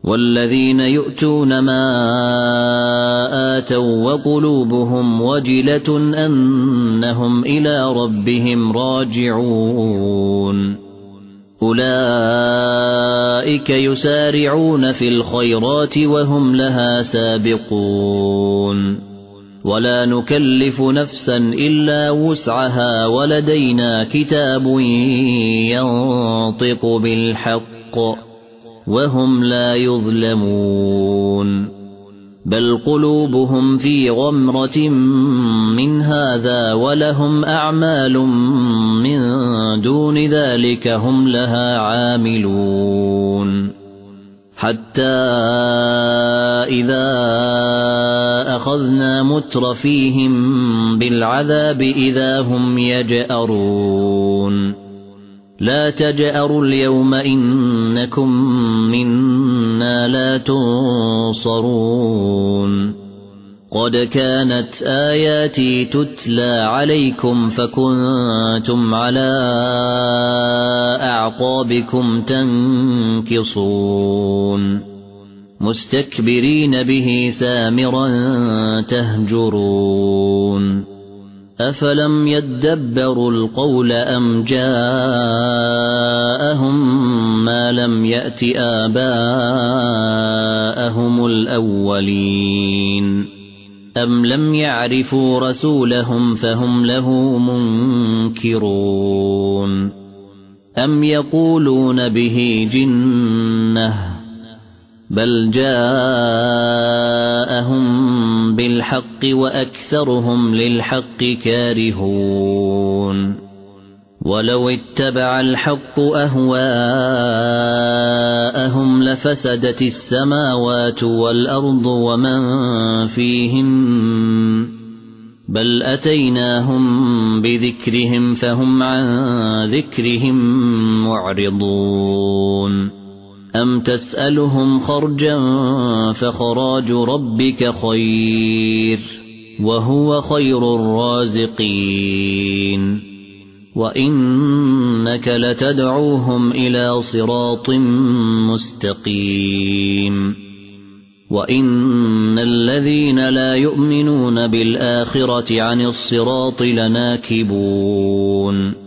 والذين يؤتون ما آتوا وقلوبهم وجلة أنهم إلى ربهم راجعون أولئك يسارعون في الخيرات وهم لها سابقون ولا نكلف نفسا إلا وسعها ولدينا كتاب ينطق بالحق وهم لا يظلمون بل قلوبهم في غمرة من هذا ولهم أعمال من دون ذلك هم لها عاملون حتى إذا أخذنا مترفيهم بالعذاب إذا هم يجأرون لا تجأروا اليوم إنكم منا لا تنصرون قد كانت آياتي تتلى عليكم فكنتم على أعقابكم تنكصون مستكبرين به سامرا تهجرون أفلم يدبروا القول أم جاءهم ما لم يأت آباءهم الأولين أم لم يعرفوا رسولهم فهم له منكرون أم يقولون به جنة بل جاءهم بالحق وأكثرهم للحق كارهون ولو اتبع الحق أهواءهم لفسدت السماوات والأرض ومن فيهن بل أتيناهم بذكرهم فهم عن ذكرهم معرضون أم تسألهم خرجا فخراج ربك خير وهو خير الرازقين وإنك لتدعوهم إلى صراط مستقيم وإن الذين لا يؤمنون بالآخرة عن الصراط لناكبون